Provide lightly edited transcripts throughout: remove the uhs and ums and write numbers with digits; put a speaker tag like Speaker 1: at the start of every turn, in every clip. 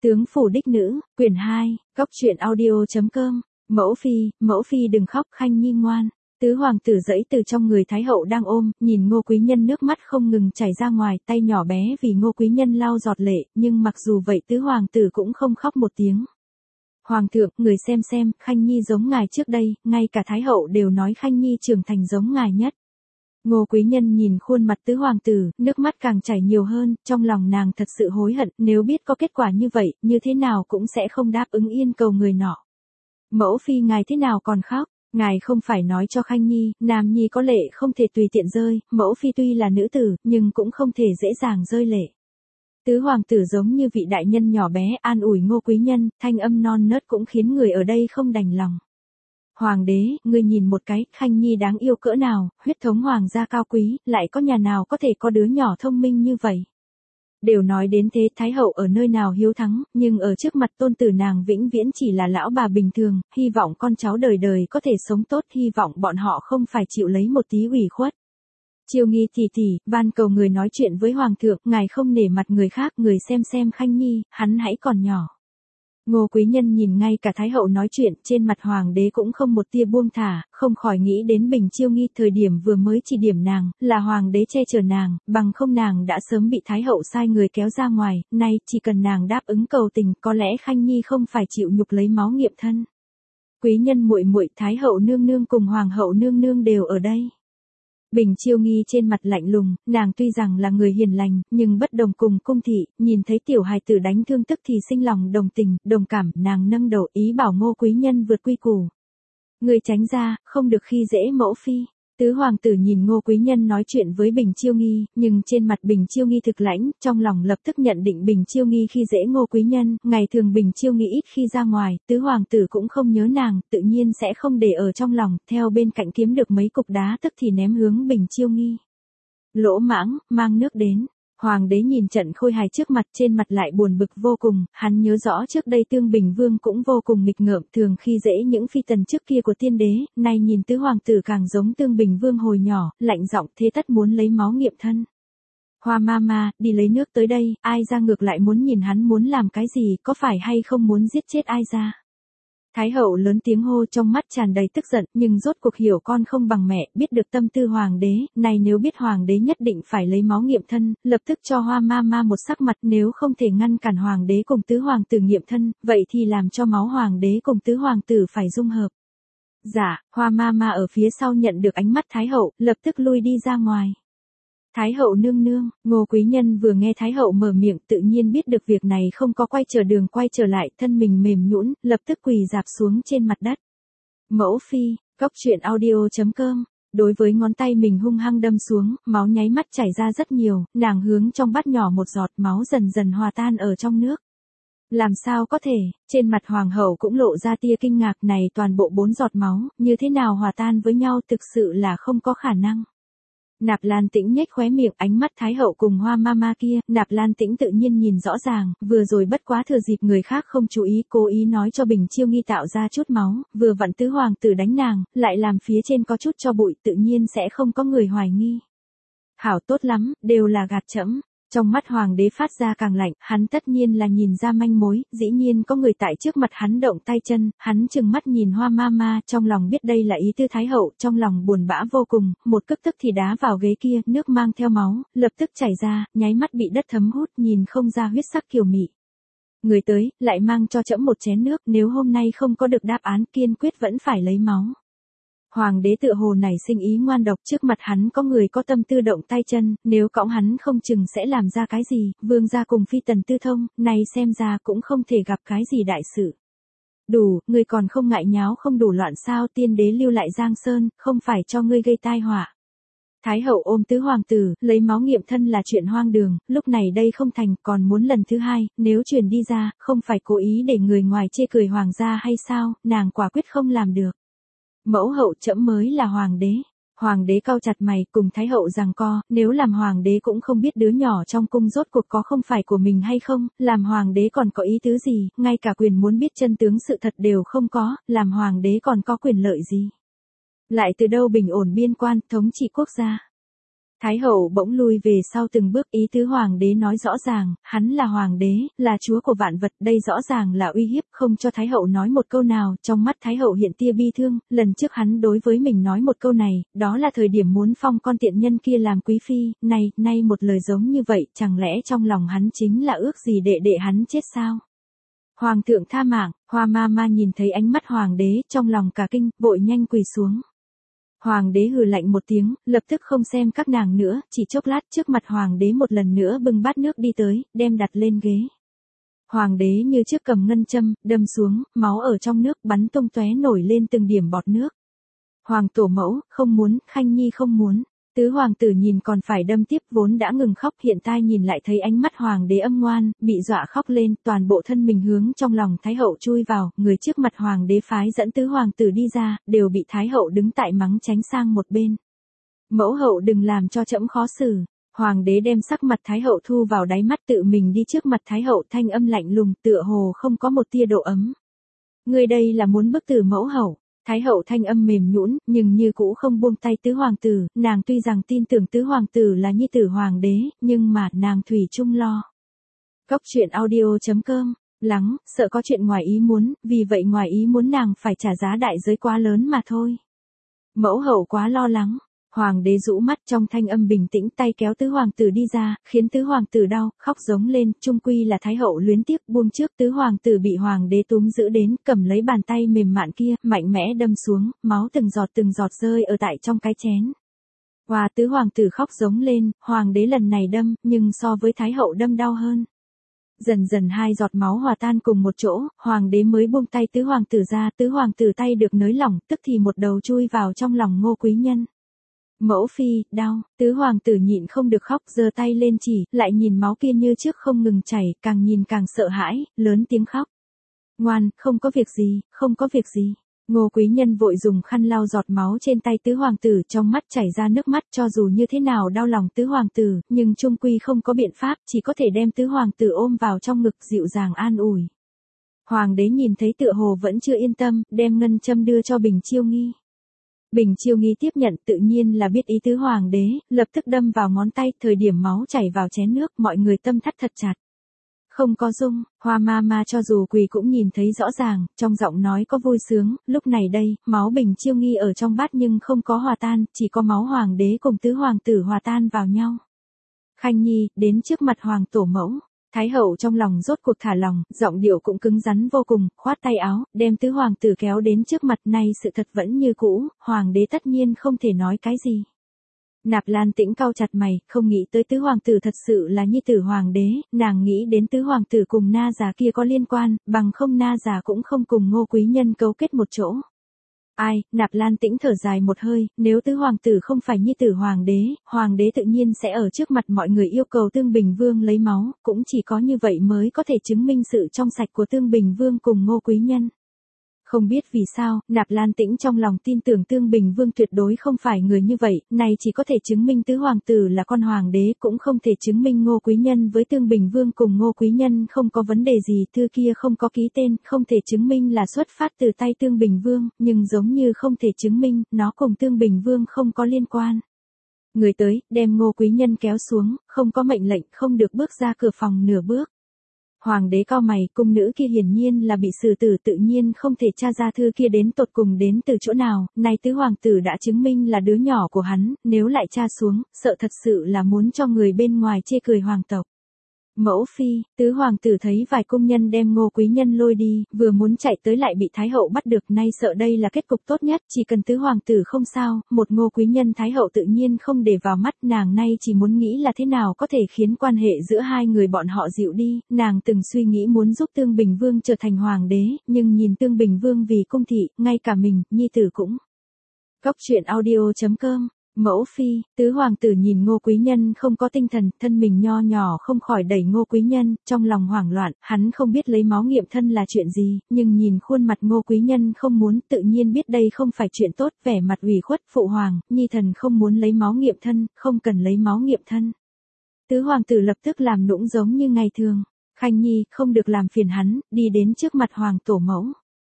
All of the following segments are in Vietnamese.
Speaker 1: Tướng phủ đích nữ, quyển 2, góc truyện audio.com, mẫu phi đừng khóc, Khanh Nhi ngoan. Tứ hoàng tử dẫy từ trong người Thái hậu đang ôm, nhìn Ngô Quý Nhân nước mắt không ngừng chảy ra ngoài, tay nhỏ bé vì Ngô Quý Nhân lau giọt lệ, nhưng mặc dù vậy tứ hoàng tử cũng không khóc một tiếng. Hoàng thượng, người xem, Khanh Nhi giống ngài trước đây, ngay cả Thái hậu đều nói Khanh Nhi trưởng thành giống ngài nhất. Ngô Quý Nhân nhìn khuôn mặt tứ hoàng tử, nước mắt càng chảy nhiều hơn, trong lòng nàng thật sự hối hận, nếu biết có kết quả như vậy, như thế nào cũng sẽ không đáp ứng yên cầu người nọ. Mẫu phi ngài thế nào còn khóc, ngài không phải nói cho Khanh Nhi, Nam Nhi có lệ không thể tùy tiện rơi, mẫu phi tuy là nữ tử, nhưng cũng không thể dễ dàng rơi lệ. Tứ hoàng tử giống như vị đại nhân nhỏ bé an ủi Ngô Quý Nhân, thanh âm non nớt cũng khiến người ở đây không đành lòng. Hoàng đế, ngươi nhìn một cái, Khanh Nhi đáng yêu cỡ nào, huyết thống hoàng gia cao quý, lại có nhà nào có thể có đứa nhỏ thông minh như vậy. Đều nói đến thế, Thái hậu ở nơi nào hiếu thắng, nhưng ở trước mặt tôn tử nàng vĩnh viễn chỉ là lão bà bình thường, hy vọng con cháu đời đời có thể sống tốt, hy vọng bọn họ không phải chịu lấy một tí ủy khuất. Chiêu Nghi tỷ, van cầu người nói chuyện với hoàng thượng, ngài không nể mặt người khác, người xem Khanh Nhi, hắn hãy còn nhỏ. Ngô Quý Nhân nhìn ngay cả Thái hậu nói chuyện, trên mặt hoàng đế cũng không một tia buông thả, không khỏi nghĩ đến Bình Chiêu Nghi thời điểm vừa mới chỉ điểm nàng, là hoàng đế che chở nàng, bằng không nàng đã sớm bị Thái hậu sai người kéo ra ngoài, nay chỉ cần nàng đáp ứng cầu tình, có lẽ Khanh Nhi không phải chịu nhục lấy máu nghiệm thân. Quý Nhân muội muội, Thái hậu nương nương cùng hoàng hậu nương nương đều ở đây. Bình Chiêu Nghi trên mặt lạnh lùng, nàng tuy rằng là người hiền lành, nhưng bất đồng cùng cung thị, nhìn thấy tiểu hài tử đánh thương tức thì sinh lòng đồng tình, đồng cảm, nàng nâng đầu ý bảo Ngô Quý Nhân vượt quy củ. Người tránh ra, không được khi dễ mẫu phi. Tứ hoàng tử nhìn Ngô Quý Nhân nói chuyện với Bình Chiêu Nghi, nhưng trên mặt Bình Chiêu Nghi thực lãnh, trong lòng lập tức nhận định Bình Chiêu Nghi khi dễ Ngô Quý Nhân, ngày thường Bình Chiêu Nghi ít khi ra ngoài, tứ hoàng tử cũng không nhớ nàng, tự nhiên sẽ không để ở trong lòng, theo bên cạnh kiếm được mấy cục đá tức thì ném hướng Bình Chiêu Nghi. Lỗ mãng, mang nước đến. Hoàng đế nhìn trận khôi hài trước mặt, trên mặt lại buồn bực vô cùng, hắn nhớ rõ trước đây Tương Bình Vương cũng vô cùng nghịch ngợm, thường khi dễ những phi tần trước kia của tiên đế, nay nhìn tứ hoàng tử càng giống Tương Bình Vương hồi nhỏ, lạnh giọng thế tất muốn lấy máu nghiệm thân. Hoa Mama, đi lấy nước tới đây, ai ra ngược lại muốn nhìn hắn muốn làm cái gì, có phải hay không muốn giết chết ai ra. Thái hậu lớn tiếng hô, trong mắt tràn đầy tức giận, nhưng rốt cuộc hiểu con không bằng mẹ, biết được tâm tư hoàng đế, này nếu biết hoàng đế nhất định phải lấy máu nghiệm thân, lập tức cho Hoa Mama một sắc mặt, nếu không thể ngăn cản hoàng đế cùng tứ hoàng tử nghiệm thân, vậy thì làm cho máu hoàng đế cùng tứ hoàng tử phải dung hợp. Dạ, Hoa Mama ở phía sau nhận được ánh mắt Thái hậu, lập tức lui đi ra ngoài. Thái hậu nương nương, Ngô Quý Nhân vừa nghe Thái hậu mở miệng tự nhiên biết được việc này không có quay trở đường quay trở lại, thân mình mềm nhũn, lập tức quỳ rạp xuống trên mặt đất. Mẫu phi, góc truyện audio.com, đối với ngón tay mình hung hăng đâm xuống, máu nháy mắt chảy ra rất nhiều, nàng hướng trong bát nhỏ một giọt máu dần dần hòa tan ở trong nước. Làm sao có thể, trên mặt hoàng hậu cũng lộ ra tia kinh ngạc này, toàn bộ 4 giọt máu, như thế nào hòa tan với nhau thực sự là không có khả năng. Nạp Lan Tĩnh nhếch khóe miệng, ánh mắt Thái hậu cùng Hoa Mama kia, Nạp Lan Tĩnh tự nhiên nhìn rõ ràng, vừa rồi bất quá thừa dịp người khác không chú ý, cố ý nói cho Bình Chiêu Nghi tạo ra chút máu, vừa vặn tứ hoàng tử đánh nàng, lại làm phía trên có chút cho bụi, tự nhiên sẽ không có người hoài nghi. Hảo tốt lắm, đều là gạt chẫm. Trong mắt hoàng đế phát ra càng lạnh, hắn tất nhiên là nhìn ra manh mối, dĩ nhiên có người tại trước mặt hắn động tay chân, hắn trừng mắt nhìn Hoa Mama, trong lòng biết đây là ý tư Thái hậu, trong lòng buồn bã vô cùng, một cước tức thì đá vào ghế kia, nước mang theo máu, lập tức chảy ra, nháy mắt bị đất thấm hút, nhìn không ra huyết sắc kiều mị. Người tới, lại mang cho trẫm một chén nước, nếu hôm nay không có được đáp án, kiên quyết vẫn phải lấy máu. Hoàng đế tựa hồ nảy sinh ý ngoan độc, trước mặt hắn có người có tâm tư động tay chân, nếu cõng hắn không chừng sẽ làm ra cái gì, vương gia cùng phi tần tư thông, này xem ra cũng không thể gặp cái gì đại sự. Đủ, ngươi còn không ngại nháo không đủ loạn sao, tiên đế lưu lại Giang Sơn, không phải cho ngươi gây tai họa. Thái hậu ôm tứ hoàng tử, lấy máu nghiệm thân là chuyện hoang đường, lúc này đây không thành, còn muốn lần thứ hai, nếu truyền đi ra, không phải cố ý để người ngoài chê cười hoàng gia hay sao, nàng quả quyết không làm được. Mẫu hậu trẫm mới là hoàng đế. Hoàng đế cau chặt mày, cùng Thái hậu giằng co, nếu làm hoàng đế cũng không biết đứa nhỏ trong cung rốt cuộc có không phải của mình hay không, làm hoàng đế còn có ý tứ gì, ngay cả quyền muốn biết chân tướng sự thật đều không có, làm hoàng đế còn có quyền lợi gì. Lại từ đâu bình ổn biên quan, thống trị quốc gia. Thái hậu bỗng lui về sau từng bước, ý tứ hoàng đế nói rõ ràng, hắn là hoàng đế, là chúa của vạn vật, đây rõ ràng là uy hiếp, không cho Thái hậu nói một câu nào, trong mắt Thái hậu hiện tia bi thương, lần trước hắn đối với mình nói một câu này, đó là thời điểm muốn phong con tiện nhân kia làm quý phi, nay một lời giống như vậy, chẳng lẽ trong lòng hắn chính là ước gì đệ đệ hắn chết sao? Hoàng thượng tha mạng, Hoa ma ma nhìn thấy ánh mắt hoàng đế, trong lòng cả kinh, vội nhanh quỳ xuống. Hoàng đế hừ lạnh một tiếng, lập tức không xem các nàng nữa, chỉ chốc lát trước mặt hoàng đế một lần nữa bưng bát nước đi tới, đem đặt lên ghế. Hoàng đế như trước cầm ngân châm, đâm xuống, máu ở trong nước bắn tung tóe nổi lên từng điểm bọt nước. Hoàng tổ mẫu, không muốn, Khanh Nhi không muốn. Tứ hoàng tử nhìn còn phải đâm tiếp, vốn đã ngừng khóc, hiện tại nhìn lại thấy ánh mắt hoàng đế âm ngoan, bị dọa khóc lên, toàn bộ thân mình hướng trong lòng Thái hậu chui vào, người trước mặt hoàng đế phái dẫn tứ hoàng tử đi ra, đều bị Thái hậu đứng tại mắng tránh sang một bên. Mẫu hậu đừng làm cho trẫm khó xử. Hoàng đế đem sắc mặt Thái hậu thu vào đáy mắt, tự mình đi trước mặt Thái hậu, thanh âm lạnh lùng, tựa hồ không có một tia độ ấm. Ngươi đây là muốn bức tử mẫu hậu. Thái hậu thanh âm mềm nhũn, nhưng như cũ không buông tay tứ hoàng tử, nàng tuy rằng tin tưởng tứ hoàng tử là nhi tử hoàng đế, nhưng mà nàng thủy chung lo. Cốc truyện audio.com, lắng, sợ có chuyện ngoài ý muốn, vì vậy ngoài ý muốn nàng phải trả giá đại giới quá lớn mà thôi. Mẫu hậu quá lo lắng. Hoàng đế rũ mắt, trong thanh âm bình tĩnh, tay kéo tứ hoàng tử đi ra, khiến tứ hoàng tử đau, khóc giống lên, chung quy là Thái hậu luyến tiếc, buông trước, tứ hoàng tử bị hoàng đế túm giữ đến, cầm lấy bàn tay mềm mại kia, mạnh mẽ đâm xuống, máu từng giọt rơi ở tại trong cái chén. Và tứ hoàng tử khóc giống lên, hoàng đế lần này đâm, nhưng so với Thái hậu đâm đau hơn. Dần dần hai giọt máu hòa tan cùng một chỗ, hoàng đế mới buông tay tứ hoàng tử ra, tứ hoàng tử tay được nới lỏng, tức thì một đầu chui vào trong lòng Ngô Quý Nhân. Mẫu phi, đau, tứ hoàng tử nhịn không được khóc, giơ tay lên chỉ, lại nhìn máu kia như trước không ngừng chảy, càng nhìn càng sợ hãi, lớn tiếng khóc. Ngoan, không có việc gì, không có việc gì. Ngô Quý Nhân vội dùng khăn lau giọt máu trên tay tứ hoàng tử, trong mắt chảy ra nước mắt, cho dù như thế nào đau lòng tứ hoàng tử, nhưng chung quy không có biện pháp, chỉ có thể đem tứ hoàng tử ôm vào trong ngực dịu dàng an ủi. Hoàng đế nhìn thấy tựa hồ vẫn chưa yên tâm, đem ngân châm đưa cho Bình Chiêu Nghi. Bình Chiêu Nghi tiếp nhận, tự nhiên là biết ý tứ hoàng đế, lập tức đâm vào ngón tay, thời điểm máu chảy vào chén nước, mọi người tâm thắt thật chặt. Không có dung, Hoa ma ma cho dù quỳ cũng nhìn thấy rõ ràng, trong giọng nói có vui sướng, lúc này đây, máu Bình Chiêu Nghi ở trong bát nhưng không có hòa tan, chỉ có máu hoàng đế cùng tứ hoàng tử hòa tan vào nhau. Khanh Nhi, đến trước mặt hoàng tổ mẫu. Thái hậu trong lòng rốt cuộc thả lòng, giọng điệu cũng cứng rắn vô cùng, khoát tay áo, đem tứ hoàng tử kéo đến trước mặt, này sự thật vẫn như cũ, hoàng đế tất nhiên không thể nói cái gì. Nạp Lan Tĩnh cau chặt mày, không nghĩ tới tứ hoàng tử thật sự là nhi tử hoàng đế, nàng nghĩ đến tứ hoàng tử cùng na già kia có liên quan, bằng không na già cũng không cùng Ngô Quý Nhân cấu kết một chỗ. Ai, Nạp Lan Tĩnh thở dài một hơi, nếu tứ hoàng tử không phải nhi tử hoàng đế tự nhiên sẽ ở trước mặt mọi người yêu cầu Tương Bình Vương lấy máu, cũng chỉ có như vậy mới có thể chứng minh sự trong sạch của Tương Bình Vương cùng Ngô Quý Nhân. Không biết vì sao, Nạp Lan Tĩnh trong lòng tin tưởng Tương Bình Vương tuyệt đối không phải người như vậy, này chỉ có thể chứng minh tứ hoàng tử là con hoàng đế, cũng không thể chứng minh Ngô Quý Nhân với Tương Bình Vương cùng Ngô Quý Nhân không có vấn đề gì, thư kia không có ký tên, không thể chứng minh là xuất phát từ tay Tương Bình Vương, nhưng giống như không thể chứng minh, nó cùng Tương Bình Vương không có liên quan. Người tới, đem Ngô Quý Nhân kéo xuống, không có mệnh lệnh, không được bước ra cửa phòng nửa bước. Hoàng đế cau mày, cung nữ kia hiển nhiên là bị xử tử, tự nhiên không thể tra ra thư kia đến tột cùng đến từ chỗ nào, này tứ hoàng tử đã chứng minh là đứa nhỏ của hắn, nếu lại tra xuống, sợ thật sự là muốn cho người bên ngoài chê cười hoàng tộc. Mẫu phi, tứ hoàng tử thấy vài công nhân đem Ngô Quý Nhân lôi đi, vừa muốn chạy tới lại bị Thái hậu bắt được, nay sợ đây là kết cục tốt nhất, chỉ cần tứ hoàng tử không sao, một Ngô Quý Nhân Thái hậu tự nhiên không để vào mắt, nàng nay chỉ muốn nghĩ là thế nào có thể khiến quan hệ giữa hai người bọn họ dịu đi, nàng từng suy nghĩ muốn giúp Tương Bình Vương trở thành hoàng đế, nhưng nhìn Tương Bình Vương vì cung thị, ngay cả mình, nhi tử cũng. Cốc truyện audio.com. Mẫu phi, tứ hoàng tử nhìn Ngô Quý Nhân không có tinh thần, thân mình nho nhỏ không khỏi đẩy Ngô Quý Nhân, trong lòng hoảng loạn, hắn không biết lấy máu nghiệm thân là chuyện gì, nhưng nhìn khuôn mặt Ngô Quý Nhân không muốn, tự nhiên biết đây không phải chuyện tốt, vẻ mặt ủy khuất, phụ hoàng, nhi thần không muốn lấy máu nghiệm thân, không cần lấy máu nghiệm thân. Tứ hoàng tử lập tức làm nũng giống như ngày thường, Khanh Nhi, không được làm phiền hắn, đi đến trước mặt hoàng tổ mẫu.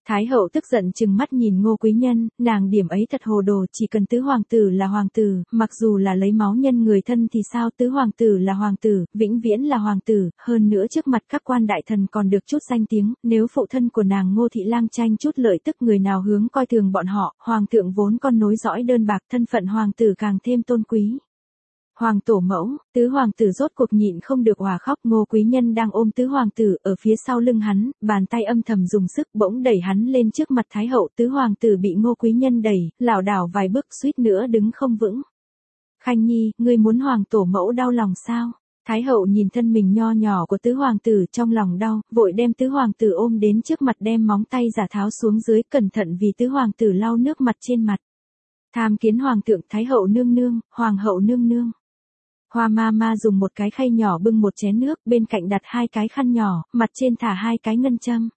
Speaker 1: Thái hậu tức giận trừng mắt nhìn Ngô Quý Nhân, nàng điểm ấy thật hồ đồ, chỉ cần tứ hoàng tử là hoàng tử, mặc dù là lấy máu nhân người thân thì sao, tứ hoàng tử là hoàng tử, vĩnh viễn là hoàng tử, hơn nữa trước mặt các quan đại thần còn được chút danh tiếng, nếu phụ thân của nàng Ngô Thị Lang tranh chút lợi tức người nào hướng coi thường bọn họ, hoàng thượng vốn con nối dõi đơn bạc, thân phận hoàng tử càng thêm tôn quý. Hoàng tổ mẫu, tứ hoàng tử rốt cuộc nhịn không được òa khóc, Ngô Quý Nhân đang ôm tứ hoàng tử ở phía sau lưng hắn, bàn tay âm thầm dùng sức bỗng đẩy hắn lên trước mặt Thái hậu, tứ hoàng tử bị Ngô Quý Nhân đẩy, lảo đảo vài bước suýt nữa đứng không vững. Khanh Nhi, ngươi muốn hoàng tổ mẫu đau lòng sao? Thái hậu nhìn thân mình nho nhỏ của tứ hoàng tử trong lòng đau, vội đem tứ hoàng tử ôm đến trước mặt đem móng tay giả tháo xuống dưới cẩn thận vì tứ hoàng tử lau nước mặt trên mặt. Tham kiến hoàng thượng, Thái hậu nương nương, hoàng hậu nương nương. Hoa ma ma dùng một cái khay nhỏ bưng một chén nước, bên cạnh đặt hai cái khăn nhỏ, mặt trên thả hai cái ngân châm.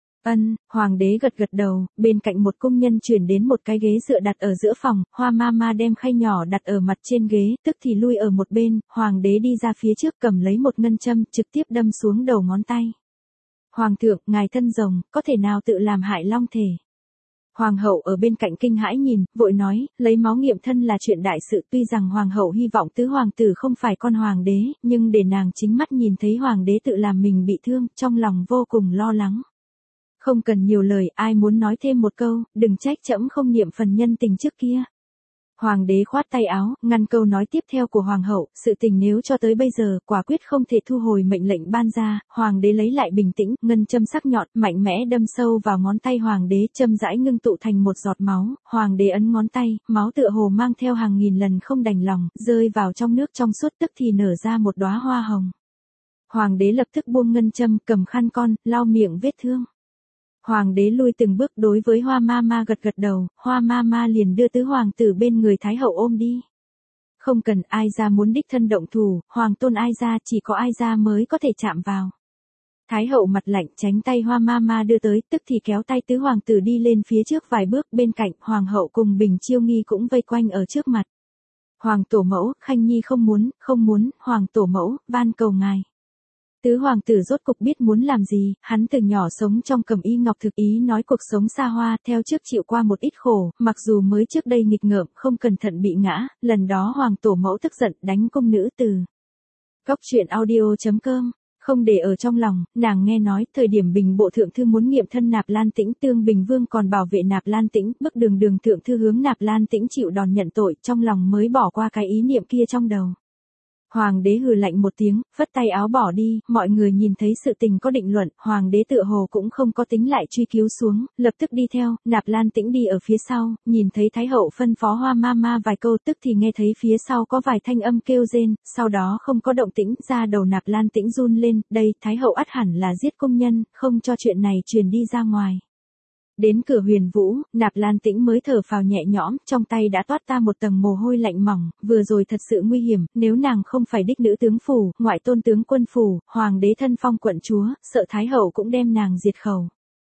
Speaker 1: Hoàng đế gật gật đầu, bên cạnh một cung nhân chuyển đến một cái ghế dựa đặt ở giữa phòng, hoa ma ma đem khay nhỏ đặt ở mặt trên ghế, tức thì lui ở một bên, hoàng đế đi ra phía trước cầm lấy một ngân châm, trực tiếp đâm xuống đầu ngón tay. Hoàng thượng, ngài thân rồng, có thể nào tự làm hại long thể? Hoàng hậu ở bên cạnh kinh hãi nhìn, vội nói, lấy máu nghiệm thân là chuyện đại sự, tuy rằng hoàng hậu hy vọng tứ hoàng tử không phải con hoàng đế, nhưng để nàng chính mắt nhìn thấy hoàng đế tự làm mình bị thương, trong lòng vô cùng lo lắng. Không cần nhiều lời, ai muốn nói thêm một câu, đừng trách trẫm không niệm phần nhân tình trước kia. Hoàng đế khoát tay áo, ngăn câu nói tiếp theo của hoàng hậu, sự tình nếu cho tới bây giờ, quả quyết không thể thu hồi mệnh lệnh ban ra, hoàng đế lấy lại bình tĩnh, ngân châm sắc nhọn, mạnh mẽ đâm sâu vào ngón tay hoàng đế, châm rãi ngưng tụ thành một giọt máu, hoàng đế ấn ngón tay, máu tựa hồ mang theo hàng nghìn lần không đành lòng, rơi vào trong nước trong suốt tức thì nở ra một đóa hoa hồng. Hoàng đế lập tức buông ngân châm, cầm khăn con, lau miệng vết thương. Hoàng đế lui từng bước đối với Hoa ma ma gật gật đầu, Hoa ma ma liền đưa tứ hoàng tử bên người Thái hậu ôm đi. Không cần ai ra muốn đích thân động thủ, hoàng tôn ai ra chỉ có ai ra mới có thể chạm vào. Thái hậu mặt lạnh tránh tay Hoa ma ma đưa tới, tức thì kéo tay tứ hoàng tử đi lên phía trước vài bước, bên cạnh hoàng hậu cùng Bình Chiêu Nghi cũng vây quanh ở trước mặt. Hoàng tổ mẫu, Khanh Nhi không muốn, hoàng tổ mẫu, van cầu ngài. Tứ hoàng tử rốt cục biết muốn làm gì, hắn từ nhỏ sống trong cẩm y ngọc thực, ý nói cuộc sống xa hoa, theo trước chịu qua một ít khổ, mặc dù mới trước đây nghịch ngợm, không cẩn thận bị ngã, lần đó hoàng tổ mẫu tức giận đánh cung nữ từ. Cóc truyện audio.com, không để ở trong lòng, nàng nghe nói, thời điểm Bình bộ thượng thư muốn nghiệm thân Nạp Lan Tĩnh, Tương Bình Vương còn bảo vệ Nạp Lan Tĩnh, bức đường thượng thư hướng Nạp Lan Tĩnh chịu đòn nhận tội, trong lòng mới bỏ qua cái ý niệm kia trong đầu. Hoàng đế hừ lạnh một tiếng, phất tay áo bỏ đi, mọi người nhìn thấy sự tình có định luận, hoàng đế tựa hồ cũng không có tính lại truy cứu xuống, lập tức đi theo, Nạp Lan Tĩnh đi ở phía sau, nhìn thấy Thái hậu phân phó Hoa ma ma vài câu, tức thì nghe thấy phía sau có vài thanh âm kêu rên, sau đó không có động tĩnh, ra đầu Nạp Lan Tĩnh run lên, đây, Thái hậu ắt hẳn là giết công nhân, không cho chuyện này truyền đi ra ngoài. Đến cửa Huyền Vũ, Nạp Lan Tĩnh mới thở phào nhẹ nhõm, trong tay đã toát ta một tầng mồ hôi lạnh mỏng, vừa rồi thật sự nguy hiểm, nếu nàng không phải đích nữ tướng phủ, ngoại tôn tướng quân phủ, hoàng đế thân phong quận chúa, sợ Thái hậu cũng đem nàng diệt khẩu.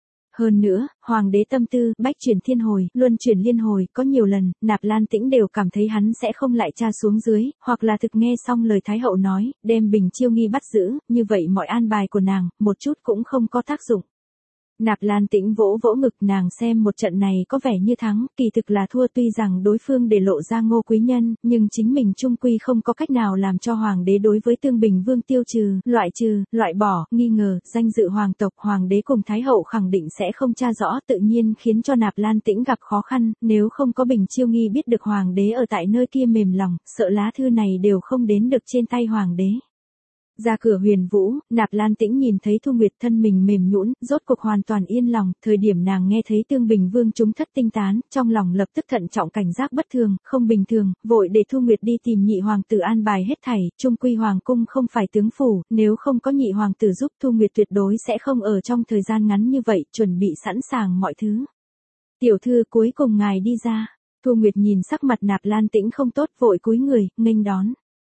Speaker 1: Hơn nữa, hoàng đế tâm tư, bách chuyển thiên hồi, luân chuyển liên hồi, có nhiều lần, Nạp Lan Tĩnh đều cảm thấy hắn sẽ không lại tra xuống dưới, hoặc là thực nghe xong lời Thái hậu nói, đem Bình Chiêu Nghi bắt giữ, như vậy mọi an bài của nàng, một chút cũng không có tác dụng. Nạp Lan Tĩnh vỗ vỗ ngực, nàng xem một trận này có vẻ như thắng, kỳ thực là thua, tuy rằng đối phương để lộ ra Ngô Quý Nhân, nhưng chính mình chung quy không có cách nào làm cho hoàng đế đối với Tương Bình Vương tiêu trừ, loại bỏ, nghi ngờ, danh dự hoàng tộc, hoàng đế cùng Thái hậu khẳng định sẽ không tra rõ, tự nhiên khiến cho Nạp Lan Tĩnh gặp khó khăn, nếu không có Bình Chiêu Nghi biết được hoàng đế ở tại nơi kia mềm lòng, sợ lá thư này đều không đến được trên tay hoàng đế. Ra cửa Huyền Vũ, Nạp Lan Tĩnh nhìn thấy Thu Nguyệt thân mình mềm nhũn, rốt cuộc hoàn toàn yên lòng, thời điểm nàng nghe thấy Tương Bình Vương chúng thất tinh tán, trong lòng lập tức thận trọng cảnh giác bất thường, không bình thường, vội để Thu Nguyệt đi tìm nhị hoàng tử an bài hết thảy, chung quy hoàng cung không phải tướng phủ, nếu không có nhị hoàng tử giúp Thu Nguyệt tuyệt đối sẽ không ở trong thời gian ngắn như vậy, chuẩn bị sẵn sàng mọi thứ. Tiểu thư, cuối cùng ngài đi ra. Thu Nguyệt nhìn sắc mặt Nạp Lan Tĩnh không tốt, vội cúi người, nghênh đón.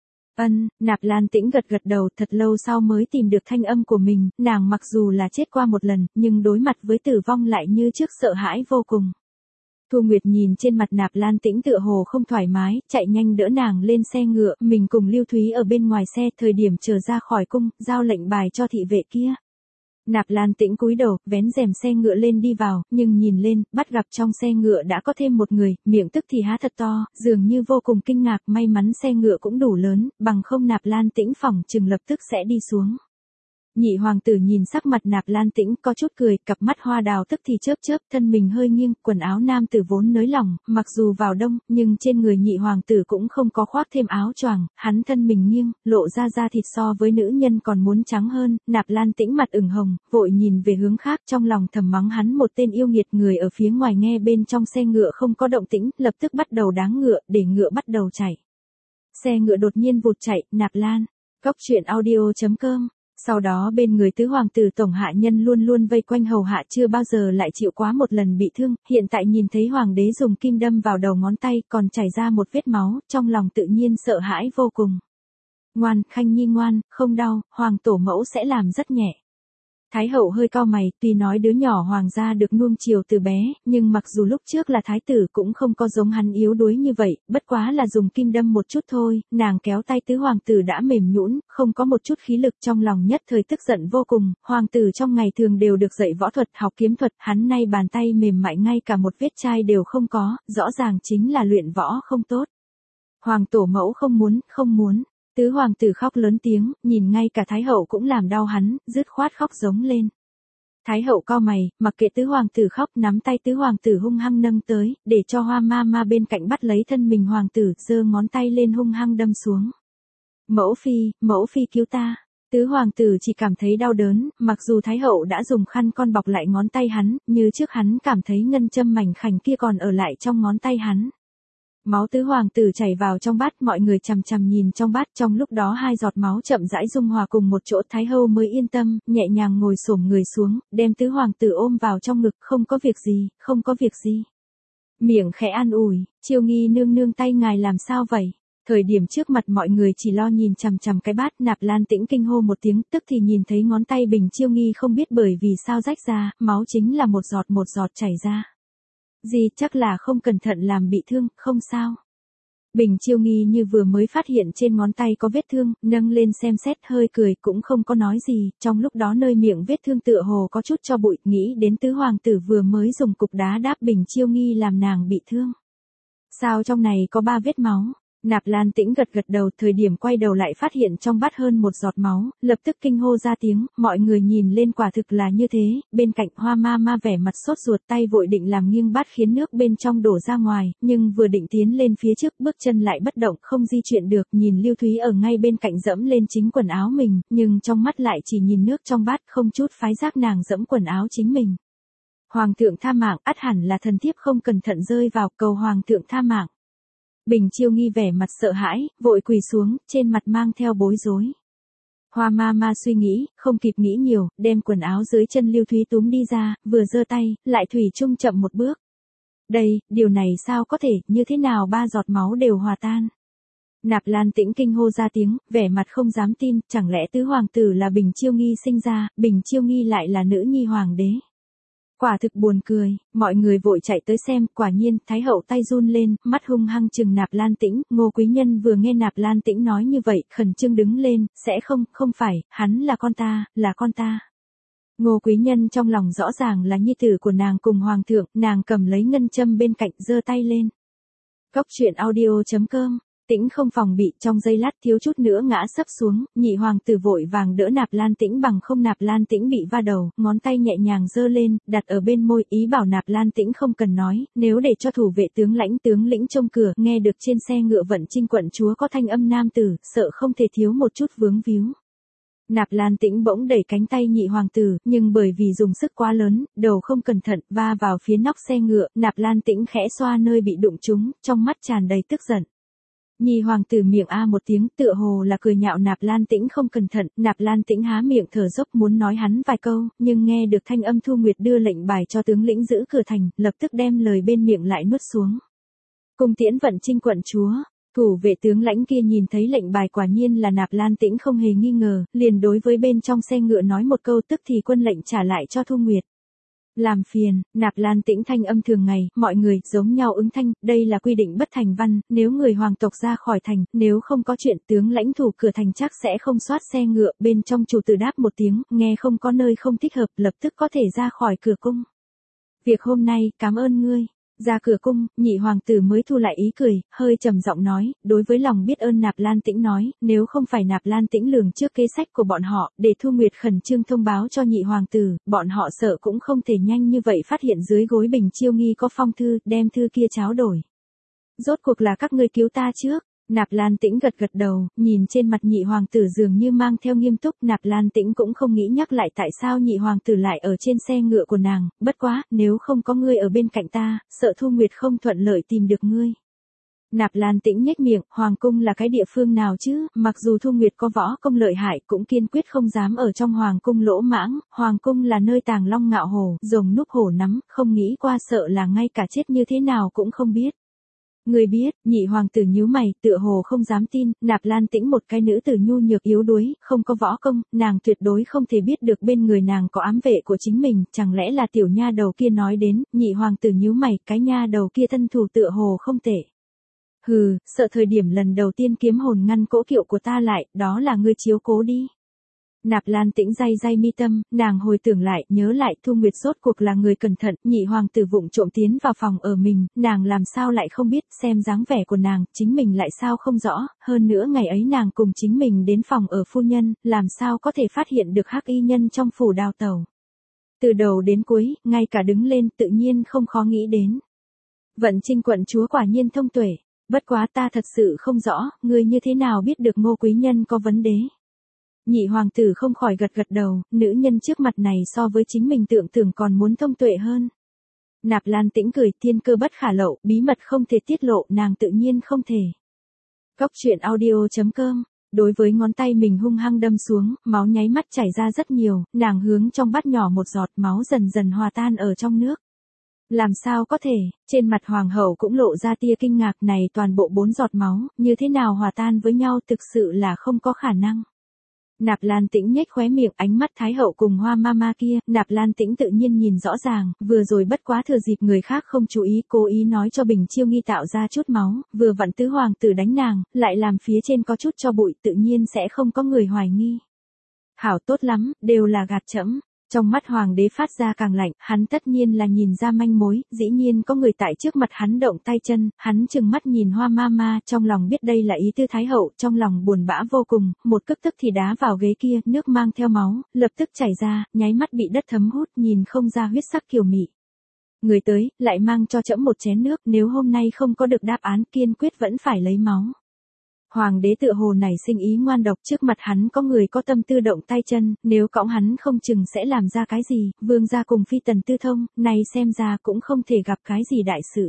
Speaker 1: Nạp Lan Tĩnh gật gật đầu, thật lâu sau mới tìm được thanh âm của mình, nàng mặc dù là chết qua một lần, nhưng đối mặt với tử vong lại như trước sợ hãi vô cùng. Thu Nguyệt nhìn trên mặt Nạp Lan Tĩnh tựa hồ không thoải mái, chạy nhanh đỡ nàng lên xe ngựa, mình cùng Lưu Thúy ở bên ngoài xe, thời điểm chờ ra khỏi cung, giao lệnh bài cho thị vệ kia. Nạp Lan Tĩnh cúi đầu, vén rèm xe ngựa lên đi vào, nhưng nhìn lên, bắt gặp trong xe ngựa đã có thêm một người, miệng tức thì há thật to, dường như vô cùng kinh ngạc, may mắn xe ngựa cũng đủ lớn, bằng không Nạp Lan Tĩnh phỏng chừng lập tức sẽ đi xuống. Nhị hoàng tử nhìn sắc mặt Nạp Lan Tĩnh có chút cười, cặp mắt hoa đào tức thì chớp chớp, thân mình hơi nghiêng, quần áo nam tử vốn nới lỏng, mặc dù vào đông, nhưng trên người nhị hoàng tử cũng không có khoác thêm áo choàng, hắn thân mình nghiêng, lộ ra da thịt so với nữ nhân còn muốn trắng hơn. Nạp Lan Tĩnh mặt ửng hồng, vội nhìn về hướng khác, trong lòng thầm mắng hắn một tên yêu nghiệt. Người ở phía ngoài nghe bên trong xe ngựa không có động tĩnh, lập tức bắt đầu đáng ngựa, để ngựa bắt đầu chạy. Xe ngựa đột nhiên vụt chạy, Nạp Lan. Cốc truyện audio.com. Sau đó bên người tứ hoàng tử tổng hạ nhân luôn luôn vây quanh hầu hạ, chưa bao giờ lại chịu quá một lần bị thương, hiện tại nhìn thấy hoàng đế dùng kim đâm vào đầu ngón tay còn chảy ra một vết máu, trong lòng tự nhiên sợ hãi vô cùng. Ngoan, Khanh Nhi ngoan, không đau, hoàng tổ mẫu sẽ làm rất nhẹ. Thái hậu hơi cau mày, tuy nói đứa nhỏ hoàng gia được nuông chiều từ bé, nhưng mặc dù lúc trước là thái tử cũng không có giống hắn yếu đuối như vậy, bất quá là dùng kim đâm một chút thôi, nàng kéo tay tứ hoàng tử đã mềm nhũn, không có một chút khí lực, trong lòng nhất thời tức giận vô cùng. Hoàng tử trong ngày thường đều được dạy võ thuật, học kiếm thuật, hắn nay bàn tay mềm mại ngay cả một vết chai đều không có, rõ ràng chính là luyện võ không tốt. Hoàng tổ mẫu không muốn. Tứ hoàng tử khóc lớn tiếng, nhìn ngay cả thái hậu cũng làm đau hắn, dứt khoát khóc giống lên. Thái hậu cau mày, mặc kệ tứ hoàng tử khóc, nắm tay tứ hoàng tử hung hăng nâng tới, để cho Hoa ma bên cạnh bắt lấy thân mình hoàng tử, giơ ngón tay lên hung hăng đâm xuống. Mẫu phi cứu ta. Tứ hoàng tử chỉ cảm thấy đau đớn, mặc dù thái hậu đã dùng khăn con bọc lại ngón tay hắn, như trước hắn cảm thấy ngân châm mảnh khảnh kia còn ở lại trong ngón tay hắn. Máu tứ hoàng tử chảy vào trong bát, mọi người chằm chằm nhìn trong bát, trong lúc đó hai giọt máu chậm rãi dung hòa cùng một chỗ, thái hậu mới yên tâm, nhẹ nhàng ngồi xổm người xuống, đem tứ hoàng tử ôm vào trong ngực, không có việc gì. Miệng khẽ an ủi, Chiêu Nghi nương nương tay ngài làm sao vậy? Thời điểm trước mặt mọi người chỉ lo nhìn chằm chằm cái bát, Nạp Lan Tĩnh kinh hô một tiếng, tức thì nhìn thấy ngón tay Bình Chiêu Nghi không biết bởi vì sao rách ra, máu chính là một giọt chảy ra. Gì, chắc là không cẩn thận làm bị thương, không sao. Bình Chiêu Nghi như vừa mới phát hiện trên ngón tay có vết thương, nâng lên xem xét hơi cười cũng không có nói gì, trong lúc đó nơi miệng vết thương tựa hồ có chút cho bụi, nghĩ đến tứ hoàng tử vừa mới dùng cục đá đáp Bình Chiêu Nghi làm nàng bị thương. Sao trong này có 3 vết máu? Nạp Lan Tĩnh gật đầu, thời điểm quay đầu lại phát hiện trong bát hơn một giọt máu, lập tức kinh hô ra tiếng, mọi người nhìn lên quả thực là như thế, bên cạnh Hoa ma vẻ mặt sốt ruột, tay vội định làm nghiêng bát khiến nước bên trong đổ ra ngoài, nhưng vừa định tiến lên phía trước, bước chân lại bất động, không di chuyển được, nhìn Lưu Thúy ở ngay bên cạnh dẫm lên chính quần áo mình, nhưng trong mắt lại chỉ nhìn nước trong bát, không chút phái giác nàng dẫm quần áo chính mình. Hoàng thượng tha mạng, ắt hẳn là thần thiếp không cẩn thận rơi vào, cầu hoàng thượng tha mạng. Bình Chiêu Nghi vẻ mặt sợ hãi, vội quỳ xuống, trên mặt mang theo bối rối. Hoa ma suy nghĩ, không kịp nghĩ nhiều, đem quần áo dưới chân Lưu Thúy túm đi ra, vừa giơ tay, lại thủy chung chậm một bước. Đây, điều này sao có thể, như thế nào 3 giọt máu đều hòa tan. Nạp Lan Tĩnh kinh hô ra tiếng, vẻ mặt không dám tin, chẳng lẽ tứ hoàng tử là Bình Chiêu Nghi sinh ra, Bình Chiêu Nghi lại là nữ nhi hoàng đế. Quả thực buồn cười, mọi người vội chạy tới xem, quả nhiên, thái hậu tay run lên, mắt hung hăng chừng Nạp Lan Tĩnh, Ngô Quý Nhân vừa nghe Nạp Lan Tĩnh nói như vậy, khẩn trương đứng lên, sẽ không phải, hắn là con ta. Ngô Quý Nhân trong lòng rõ ràng là nhi tử của nàng cùng hoàng thượng, nàng cầm lấy ngân châm bên cạnh, giơ tay lên. Cốc truyện audio.com. Tĩnh không phòng bị, trong giây lát thiếu chút nữa ngã sấp xuống, nhị hoàng tử vội vàng đỡ Nạp Lan Tĩnh bằng không Nạp Lan Tĩnh bị va đầu, ngón tay nhẹ nhàng giơ lên, đặt ở bên môi, ý bảo Nạp Lan Tĩnh không cần nói, nếu để cho thủ vệ tướng lĩnh trông cửa, nghe được trên xe ngựa vận chinh quận chúa có thanh âm nam tử, sợ không thể thiếu một chút vướng víu. Nạp Lan Tĩnh bỗng đẩy cánh tay nhị hoàng tử, nhưng bởi vì dùng sức quá lớn, đầu không cẩn thận, va vào phía nóc xe ngựa, Nạp Lan Tĩnh khẽ xoa nơi bị đụng trúng, trong mắt tràn đầy tức giận. Nhị hoàng tử miệng a một tiếng, tựa hồ là cười nhạo Nạp Lan Tĩnh không cẩn thận, Nạp Lan Tĩnh há miệng thở dốc muốn nói hắn vài câu, nhưng nghe được thanh âm Thu Nguyệt đưa lệnh bài cho tướng lĩnh giữ cửa thành, lập tức đem lời bên miệng lại nuốt xuống. Cung tiễn vận chinh quận chúa. Thủ vệ tướng lãnh kia nhìn thấy lệnh bài quả nhiên là Nạp Lan Tĩnh không hề nghi ngờ, liền đối với bên trong xe ngựa nói một câu, tức thì quân lệnh trả lại cho Thu Nguyệt. Làm phiền, Nạp Lan Tĩnh thanh âm thường ngày, mọi người giống nhau ứng thanh, đây là quy định bất thành văn, nếu người hoàng tộc ra khỏi thành, nếu không có chuyện tướng lãnh thủ cửa thành chắc sẽ không soát xe ngựa, bên trong chủ tử đáp một tiếng, nghe không có nơi không thích hợp, lập tức có thể ra khỏi cửa cung. Việc hôm nay, cảm ơn ngươi. Ra cửa cung, nhị hoàng tử mới thu lại ý cười, hơi trầm giọng nói, đối với lòng biết ơn Nạp Lan Tĩnh nói, nếu không phải Nạp Lan Tĩnh lường trước kế sách của bọn họ, để Thu Nguyệt khẩn trương thông báo cho nhị hoàng tử, bọn họ sợ cũng không thể nhanh như vậy phát hiện dưới gối Bình Chiêu Nghi có phong thư, đem thư kia tráo đổi. Rốt cuộc là các ngươi cứu ta trước. Nạp Lan Tĩnh gật gật đầu, nhìn trên mặt nhị hoàng tử dường như mang theo nghiêm túc, Nạp Lan Tĩnh cũng không nghĩ nhắc lại tại sao nhị hoàng tử lại ở trên xe ngựa của nàng, bất quá, nếu không có ngươi ở bên cạnh ta, sợ Thu Nguyệt không thuận lợi tìm được ngươi. Nạp Lan Tĩnh nhếch miệng, hoàng cung là cái địa phương nào chứ, mặc dù Thu Nguyệt có võ công lợi hại cũng kiên quyết không dám ở trong hoàng cung lỗ mãng, hoàng cung là nơi tàng long ngạo hổ, rồng núp hổ nắm, không nghĩ qua sợ là ngay cả chết như thế nào cũng không biết. Người biết, nhị hoàng tử nhíu mày, tựa hồ không dám tin, Nạp Lan Tĩnh một cái nữ tử nhu nhược yếu đuối, không có võ công, nàng tuyệt đối không thể biết được bên người nàng có ám vệ của chính mình, chẳng lẽ là tiểu nha đầu kia nói đến, nhị hoàng tử nhíu mày, cái nha đầu kia thân thủ tựa hồ không tệ. Hừ, sợ thời điểm lần đầu tiên kiếm hồn ngăn cỗ kiệu của ta lại, đó là ngươi chiếu cố đi. Nạp Lan Tĩnh day mi tâm, nàng hồi tưởng lại, nhớ lại Thu Nguyệt rốt cuộc là người cẩn thận, nhị hoàng tử vụng trộm tiến vào phòng ở mình, nàng làm sao lại không biết, xem dáng vẻ của nàng, chính mình lại sao không rõ, hơn nữa ngày ấy nàng cùng chính mình đến phòng ở phu nhân, làm sao có thể phát hiện được hắc y nhân trong phủ đào tẩu. Từ đầu đến cuối, ngay cả đứng lên tự nhiên không khó nghĩ đến. Vận Trinh quận chúa quả nhiên thông tuệ, bất quá ta thật sự không rõ, ngươi như thế nào biết được Ngô quý nhân có vấn đề. Nhị hoàng tử không khỏi gật gật đầu, nữ nhân trước mặt này so với chính mình tưởng còn muốn thông tuệ hơn. Nạp Lan Tĩnh cười, thiên cơ bất khả lậu, bí mật không thể tiết lộ, nàng tự nhiên không thể. Góc truyện audio.com. Đối với ngón tay mình hung hăng đâm xuống, máu nháy mắt chảy ra rất nhiều, nàng hướng trong bát nhỏ một giọt, máu dần dần hòa tan ở trong nước. Làm sao có thể, trên mặt hoàng hậu cũng lộ ra tia kinh ngạc, này toàn bộ 4 giọt máu, như thế nào hòa tan với nhau, thực sự là không có khả năng. Nạp Lan Tĩnh nhếch khóe miệng, ánh mắt thái hậu cùng Hoa Mama kia, Nạp Lan Tĩnh tự nhiên nhìn rõ ràng, vừa rồi bất quá thừa dịp người khác không chú ý, cố ý nói cho Bình Chiêu Nghi tạo ra chút máu, vừa vặn tứ hoàng tử đánh nàng, lại làm phía trên có chút cho bụi, tự nhiên sẽ không có người hoài nghi. Hảo tốt lắm, đều là gạt chẫm. Trong mắt hoàng đế phát ra càng lạnh, hắn tất nhiên là nhìn ra manh mối, dĩ nhiên có người tại trước mặt hắn động tay chân, hắn trừng mắt nhìn Hoa Mama, trong lòng biết đây là ý tư thái hậu, trong lòng buồn bã vô cùng, một cước tức thì đá vào ghế kia, nước mang theo máu, lập tức chảy ra, nháy mắt bị đất thấm hút, nhìn không ra huyết sắc kiều mị. Người tới, lại mang cho trẫm một chén nước, nếu hôm nay không có được đáp án kiên quyết vẫn phải lấy máu. Hoàng đế tựa hồ nảy sinh ý ngoan độc, trước mặt hắn có người có tâm tư động tay chân, nếu cõng hắn không chừng sẽ làm ra cái gì, vương gia cùng phi tần tư thông, này xem ra cũng không thể gặp cái gì đại sự.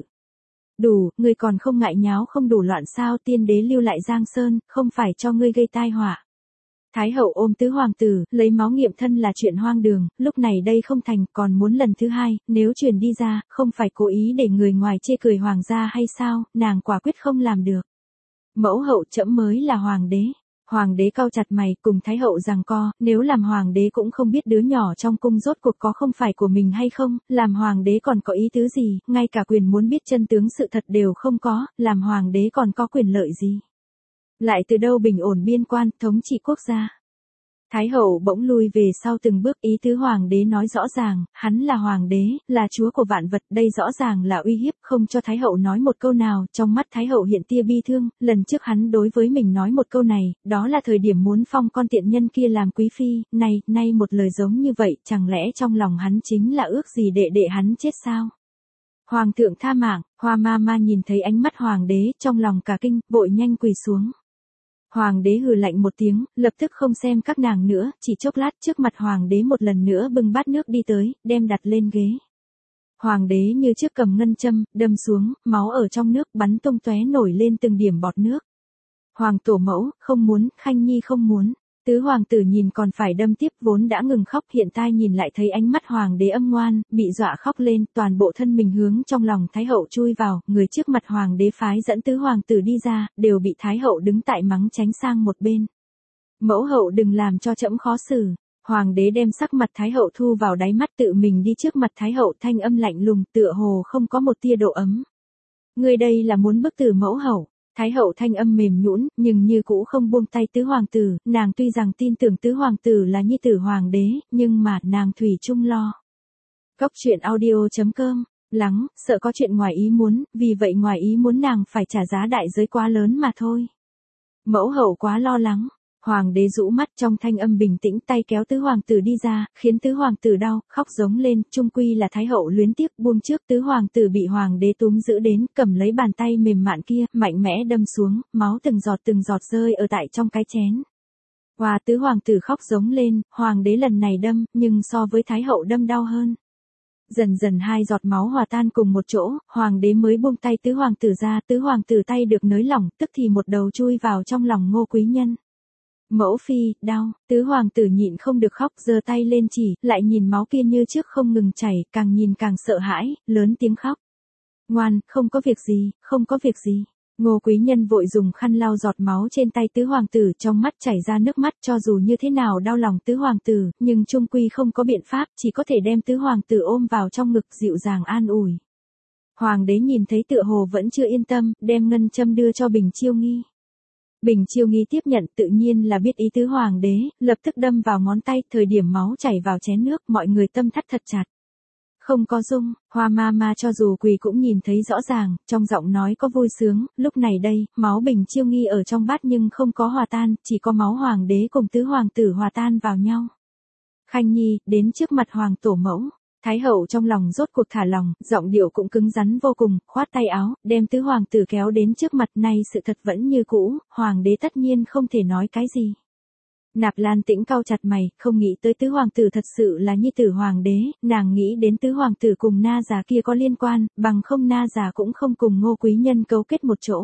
Speaker 1: Đủ, ngươi còn không ngại nháo không đủ loạn sao, tiên đế lưu lại Giang Sơn, không phải cho ngươi gây tai họa. Thái hậu ôm tứ hoàng tử, lấy máu nghiệm thân là chuyện hoang đường, lúc này đây không thành, còn muốn lần thứ hai, nếu truyền đi ra, không phải cố ý để người ngoài chê cười hoàng gia hay sao, nàng quả quyết không làm được. Mẫu hậu trẫm mới là hoàng đế. Hoàng đế cau chặt mày, cùng thái hậu giằng co, nếu làm hoàng đế cũng không biết đứa nhỏ trong cung rốt cuộc có không phải của mình hay không, làm hoàng đế còn có ý tứ gì, ngay cả quyền muốn biết chân tướng sự thật đều không có, làm hoàng đế còn có quyền lợi gì. Lại từ đâu bình ổn biên quan, thống trị quốc gia. Thái hậu bỗng lui về sau từng bước, ý tứ hoàng đế nói rõ ràng, hắn là hoàng đế, là chúa của vạn vật, đây rõ ràng là uy hiếp, không cho thái hậu nói một câu nào, trong mắt thái hậu hiện tia bi thương, lần trước hắn đối với mình nói một câu này, đó là thời điểm muốn phong con tiện nhân kia làm quý phi, nay một lời giống như vậy, chẳng lẽ trong lòng hắn chính là ước gì đệ hắn chết sao? Hoàng thượng tha mạng, Hoa Mama nhìn thấy ánh mắt hoàng đế, trong lòng cả kinh, vội nhanh quỳ xuống. Hoàng đế hừ lạnh một tiếng, lập tức không xem các nàng nữa, chỉ chốc lát trước mặt hoàng đế một lần nữa bưng bát nước đi tới, đem đặt lên ghế. Hoàng đế như trước cầm ngân châm, đâm xuống, máu ở trong nước bắn tung tóe nổi lên từng điểm bọt nước. Hoàng tổ mẫu, không muốn, Khanh Nhi không muốn. Tứ hoàng tử nhìn còn phải đâm tiếp, vốn đã ngừng khóc, hiện tại nhìn lại thấy ánh mắt hoàng đế âm ngoan, bị dọa khóc lên, toàn bộ thân mình hướng trong lòng thái hậu chui vào, người trước mặt hoàng đế phái dẫn tứ hoàng tử đi ra, đều bị thái hậu đứng tại mắng tránh sang một bên. Mẫu hậu đừng làm cho trẫm khó xử. Hoàng đế đem sắc mặt Thái hậu thu vào đáy mắt, tự mình đi trước mặt Thái hậu, thanh âm lạnh lùng, tựa hồ không có một tia độ ấm. Ngươi đây là muốn bức tử mẫu hậu. Thái hậu thanh âm mềm nhũn, nhưng như cũ không buông tay tứ hoàng tử, nàng tuy rằng tin tưởng tứ hoàng tử là nhi tử hoàng đế, nhưng mà nàng thủy chung lo. Cóc truyện audio.com, lắng, sợ có chuyện ngoài ý muốn, vì vậy ngoài ý muốn nàng phải trả giá đại giới quá lớn mà thôi. Mẫu hậu quá lo lắng. Hoàng đế rũ mắt, trong thanh âm bình tĩnh, tay kéo tứ hoàng tử đi ra, khiến tứ hoàng tử đau, khóc giống lên, chung quy là Thái hậu luyến tiếc, buông trước, tứ hoàng tử bị hoàng đế túm giữ đến, cầm lấy bàn tay mềm mại kia, mạnh mẽ đâm xuống, máu từng giọt rơi ở tại trong cái chén. Và tứ hoàng tử khóc giống lên, hoàng đế lần này đâm, nhưng so với Thái hậu đâm đau hơn. Dần dần hai giọt máu hòa tan cùng một chỗ, hoàng đế mới buông tay tứ hoàng tử ra, tứ hoàng tử tay được nới lỏng, tức thì một đầu chui vào trong lòng Ngô Quý Nhân. Mẫu phi, đau, tứ hoàng tử nhịn không được khóc, giơ tay lên chỉ, lại nhìn máu kia như trước không ngừng chảy, càng nhìn càng sợ hãi, lớn tiếng khóc. Ngoan, không có việc gì, không có việc gì. Ngô Quý Nhân vội dùng khăn lau giọt máu trên tay tứ hoàng tử, trong mắt chảy ra nước mắt, cho dù như thế nào đau lòng tứ hoàng tử, nhưng chung quy không có biện pháp, chỉ có thể đem tứ hoàng tử ôm vào trong ngực dịu dàng an ủi. Hoàng đế nhìn thấy tựa hồ vẫn chưa yên tâm, đem ngân châm đưa cho Bình Chiêu Nghi. Bình Chiêu Nghi tiếp nhận, tự nhiên là biết ý tứ hoàng đế, lập tức đâm vào ngón tay, thời điểm máu chảy vào chén nước, mọi người tâm thắt thật chặt. Không có dung, Hoa ma cho dù quỳ cũng nhìn thấy rõ ràng, trong giọng nói có vui sướng, lúc này đây, máu Bình Chiêu Nghi ở trong bát nhưng không có hòa tan, chỉ có máu hoàng đế cùng tứ hoàng tử hòa tan vào nhau. Khanh Nhi, đến trước mặt hoàng tổ mẫu. Thái hậu trong lòng rốt cuộc thả lòng, giọng điệu cũng cứng rắn vô cùng, khoát tay áo, đem tứ hoàng tử kéo đến trước mặt, này sự thật vẫn như cũ, hoàng đế tất nhiên không thể nói cái gì. Nạp Lan Tĩnh cau chặt mày, không nghĩ tới tứ hoàng tử thật sự là nhi tử hoàng đế, nàng nghĩ đến tứ hoàng tử cùng na già kia có liên quan, bằng không na già cũng không cùng Ngô Quý Nhân cấu kết một chỗ.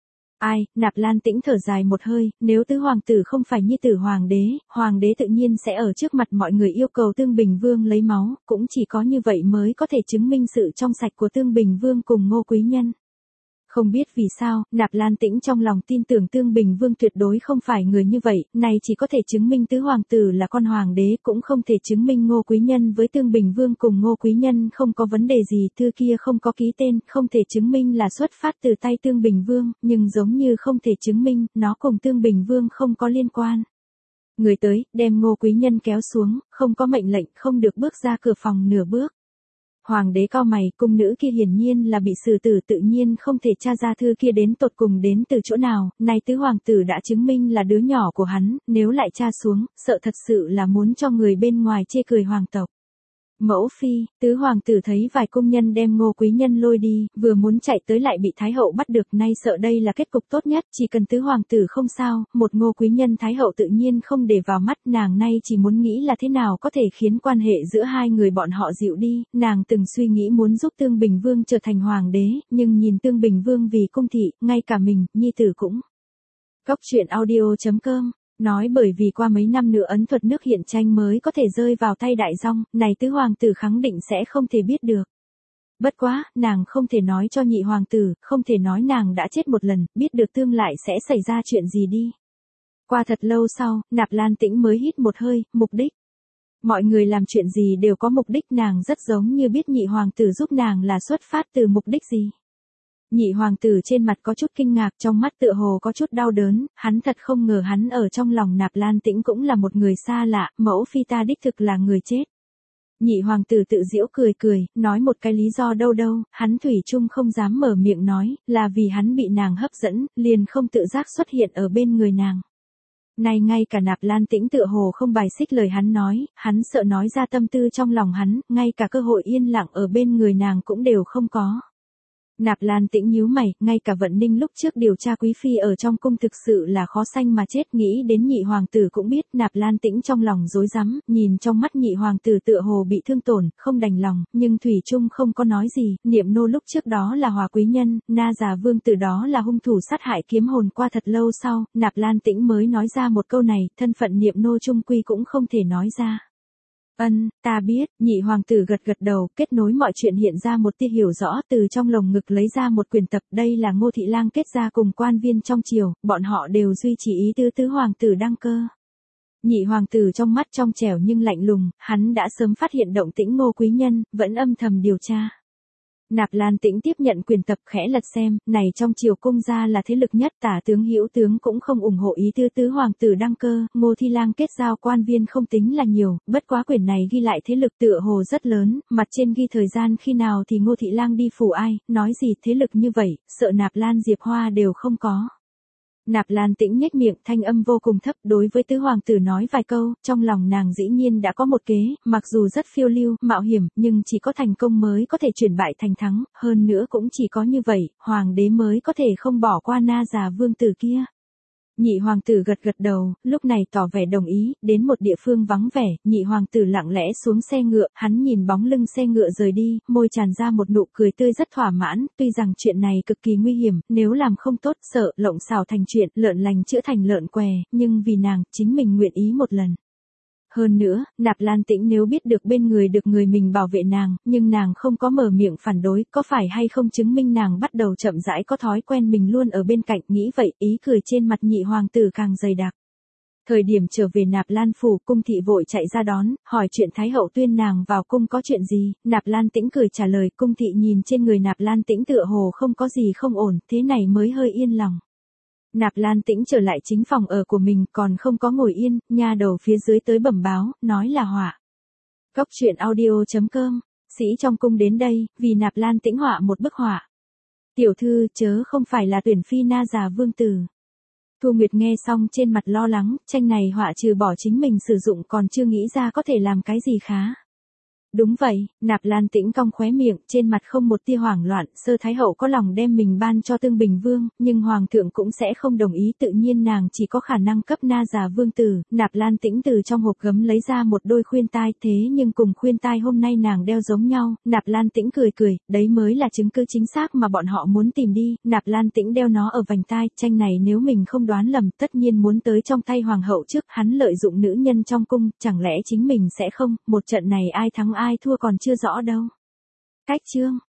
Speaker 1: Ai, Nạp Lan Tĩnh thở dài một hơi, nếu tứ hoàng tử không phải nhi tử hoàng đế tự nhiên sẽ ở trước mặt mọi người yêu cầu Tương Bình Vương lấy máu, cũng chỉ có như vậy mới có thể chứng minh sự trong sạch của Tương Bình Vương cùng Ngô Quý Nhân. Không biết vì sao, Nạp Lan Tĩnh trong lòng tin tưởng Tương Bình Vương tuyệt đối không phải người như vậy, này chỉ có thể chứng minh tứ hoàng tử là con hoàng đế, cũng không thể chứng minh Ngô Quý Nhân với Tương Bình Vương cùng Ngô Quý Nhân không có vấn đề gì, thư kia không có ký tên, không thể chứng minh là xuất phát từ tay Tương Bình Vương, nhưng giống như không thể chứng minh, nó cùng Tương Bình Vương không có liên quan. Người tới, đem Ngô Quý Nhân kéo xuống, không có mệnh lệnh, không được bước ra cửa phòng nửa bước. Hoàng đế cau mày, cung nữ kia hiển nhiên là bị xử tử, tự nhiên không thể tra ra thư kia đến tột cùng đến từ chỗ nào, nay tứ hoàng tử đã chứng minh là đứa nhỏ của hắn, nếu lại tra xuống, sợ thật sự là muốn cho người bên ngoài chê cười hoàng tộc. Mẫu phi, tứ hoàng tử thấy vài cung nhân đem Ngô Quý Nhân lôi đi, vừa muốn chạy tới lại bị Thái hậu bắt được, nay sợ đây là kết cục tốt nhất, chỉ cần tứ hoàng tử không sao, một Ngô Quý Nhân Thái hậu tự nhiên không để vào mắt, nàng nay chỉ muốn nghĩ là thế nào có thể khiến quan hệ giữa hai người bọn họ dịu đi, nàng từng suy nghĩ muốn giúp Tương Bình Vương trở thành hoàng đế, nhưng nhìn Tương Bình Vương vì cung thị, ngay cả mình, nhi tử cũng. Cóc truyện audio.com nói bởi vì qua mấy năm nữa ấn thuật nước hiện tranh mới có thể rơi vào tay Đại Dong, này tứ hoàng tử khẳng định sẽ không thể biết được. Bất quá, nàng không thể nói cho nhị hoàng tử, không thể nói nàng đã chết một lần, biết được tương lại sẽ xảy ra chuyện gì đi. Qua thật lâu sau, Nạp Lan Tĩnh mới hít một hơi, mục đích. Mọi người làm chuyện gì đều có mục đích, nàng rất giống như biết nhị hoàng tử giúp nàng là xuất phát từ mục đích gì. Nhị hoàng tử trên mặt có chút kinh ngạc, trong mắt tựa hồ có chút đau đớn, hắn thật không ngờ hắn ở trong lòng Nạp Lan Tĩnh cũng là một người xa lạ, mẫu phi ta đích thực là người chết. Nhị hoàng tử tự giễu cười, nói một cái lý do đâu, hắn thủy chung không dám mở miệng nói, là vì hắn bị nàng hấp dẫn, liền không tự giác xuất hiện ở bên người nàng. Này ngay cả Nạp Lan Tĩnh tựa hồ không bài xích lời hắn nói, hắn sợ nói ra tâm tư trong lòng hắn, ngay cả cơ hội yên lặng ở bên người nàng cũng đều không có. Nạp Lan Tĩnh nhíu mày, ngay cả Vận Ninh lúc trước điều tra quý phi ở trong cung thực sự là khó sanh mà chết, nghĩ đến nhị hoàng tử cũng biết, Nạp Lan Tĩnh trong lòng rối rắm, nhìn trong mắt nhị hoàng tử tựa hồ bị thương tổn, không đành lòng, nhưng thủy chung không có nói gì, Niệm Nô lúc trước đó là Hòa quý nhân, Na già vương tử đó là hung thủ sát hại kiếm hồn, qua thật lâu sau, Nạp Lan Tĩnh mới nói ra một câu này, thân phận Niệm Nô chung quy cũng không thể nói ra. Ta biết, nhị hoàng tử gật đầu, kết nối mọi chuyện hiện ra một tia hiểu rõ, từ trong lồng ngực lấy ra một quyển tập, đây là Ngô Thị Lang kết ra cùng quan viên trong triều, bọn họ đều duy trì ý tứ tứ hoàng tử đăng cơ. Nhị hoàng tử trong mắt trong trẻo nhưng lạnh lùng, hắn đã sớm phát hiện động tĩnh Ngô quý nhân, vẫn âm thầm điều tra. Nạp Lan Tĩnh tiếp nhận quyền tập khẽ lật xem, này trong triều cung gia là thế lực nhất, tả tướng hữu tướng cũng không ủng hộ ý tứ hoàng tử đăng cơ, Ngô Thi Lang kết giao quan viên không tính là nhiều, bất quá quyền này ghi lại thế lực tựa hồ rất lớn, mặt trên ghi thời gian khi nào thì Ngô Thị Lang đi phủ ai, nói gì thế lực như vậy, sợ Nạp Lan Diệp Hoa đều không có. Nạp Lan Tĩnh nhếch miệng, thanh âm vô cùng thấp, đối với tứ hoàng tử nói vài câu, trong lòng nàng dĩ nhiên đã có một kế, mặc dù rất phiêu lưu, mạo hiểm, nhưng chỉ có thành công mới có thể chuyển bại thành thắng, hơn nữa cũng chỉ có như vậy, hoàng đế mới có thể không bỏ qua na già vương tử kia. Nhị hoàng tử gật gật đầu, lúc này tỏ vẻ đồng ý, đến một địa phương vắng vẻ, nhị hoàng tử lặng lẽ xuống xe ngựa, hắn nhìn bóng lưng xe ngựa rời đi, môi tràn ra một nụ cười tươi rất thỏa mãn, tuy rằng chuyện này cực kỳ nguy hiểm, nếu làm không tốt sợ lộng xào thành chuyện, lợn lành chữa thành lợn què, nhưng vì nàng, chính mình nguyện ý một lần. Hơn nữa, Nạp Lan Tĩnh nếu biết được bên người được người mình bảo vệ nàng, nhưng nàng không có mở miệng phản đối, có phải hay không chứng minh nàng bắt đầu chậm rãi có thói quen mình luôn ở bên cạnh, nghĩ vậy, ý cười trên mặt nhị hoàng tử càng dày đặc. Thời điểm trở về Nạp Lan phủ, cung thị vội chạy ra đón, hỏi chuyện Thái hậu tuyên nàng vào cung có chuyện gì, Nạp Lan Tĩnh cười trả lời, cung thị nhìn trên người Nạp Lan Tĩnh tựa hồ không có gì không ổn, thế này mới hơi yên lòng. Nạp Lan Tĩnh trở lại chính phòng ở của mình, còn không có ngồi yên, nha đầu phía dưới tới bẩm báo, nói là họa. Cóc truyện audio.com, sĩ trong cung đến đây, vì Nạp Lan Tĩnh họa một bức họa. Tiểu thư, chớ không phải là tuyển phi na già vương tử. Thu Nguyệt nghe xong trên mặt lo lắng, tranh này họa trừ bỏ chính mình sử dụng còn chưa nghĩ ra có thể làm cái gì khá. Đúng vậy, Nạp Lan Tĩnh cong khóe miệng, trên mặt không một tia hoảng loạn, sơ thái hậu có lòng đem mình ban cho Tương Bình Vương, nhưng hoàng thượng cũng sẽ không đồng ý, tự nhiên nàng chỉ có khả năng cấp na già vương tử. Nạp Lan Tĩnh từ trong hộp gấm lấy ra một đôi khuyên tai, thế nhưng cùng khuyên tai hôm nay nàng đeo giống nhau. Nạp Lan Tĩnh cười cười, đấy mới là chứng cứ chính xác mà bọn họ muốn tìm đi. Nạp Lan Tĩnh đeo nó ở vành tai, tranh này nếu mình không đoán lầm, tất nhiên muốn tới trong tay hoàng hậu trước, hắn lợi dụng nữ nhân trong cung, chẳng lẽ chính mình sẽ không, một trận này ai thắng ai thua còn chưa rõ đâu. Cách chương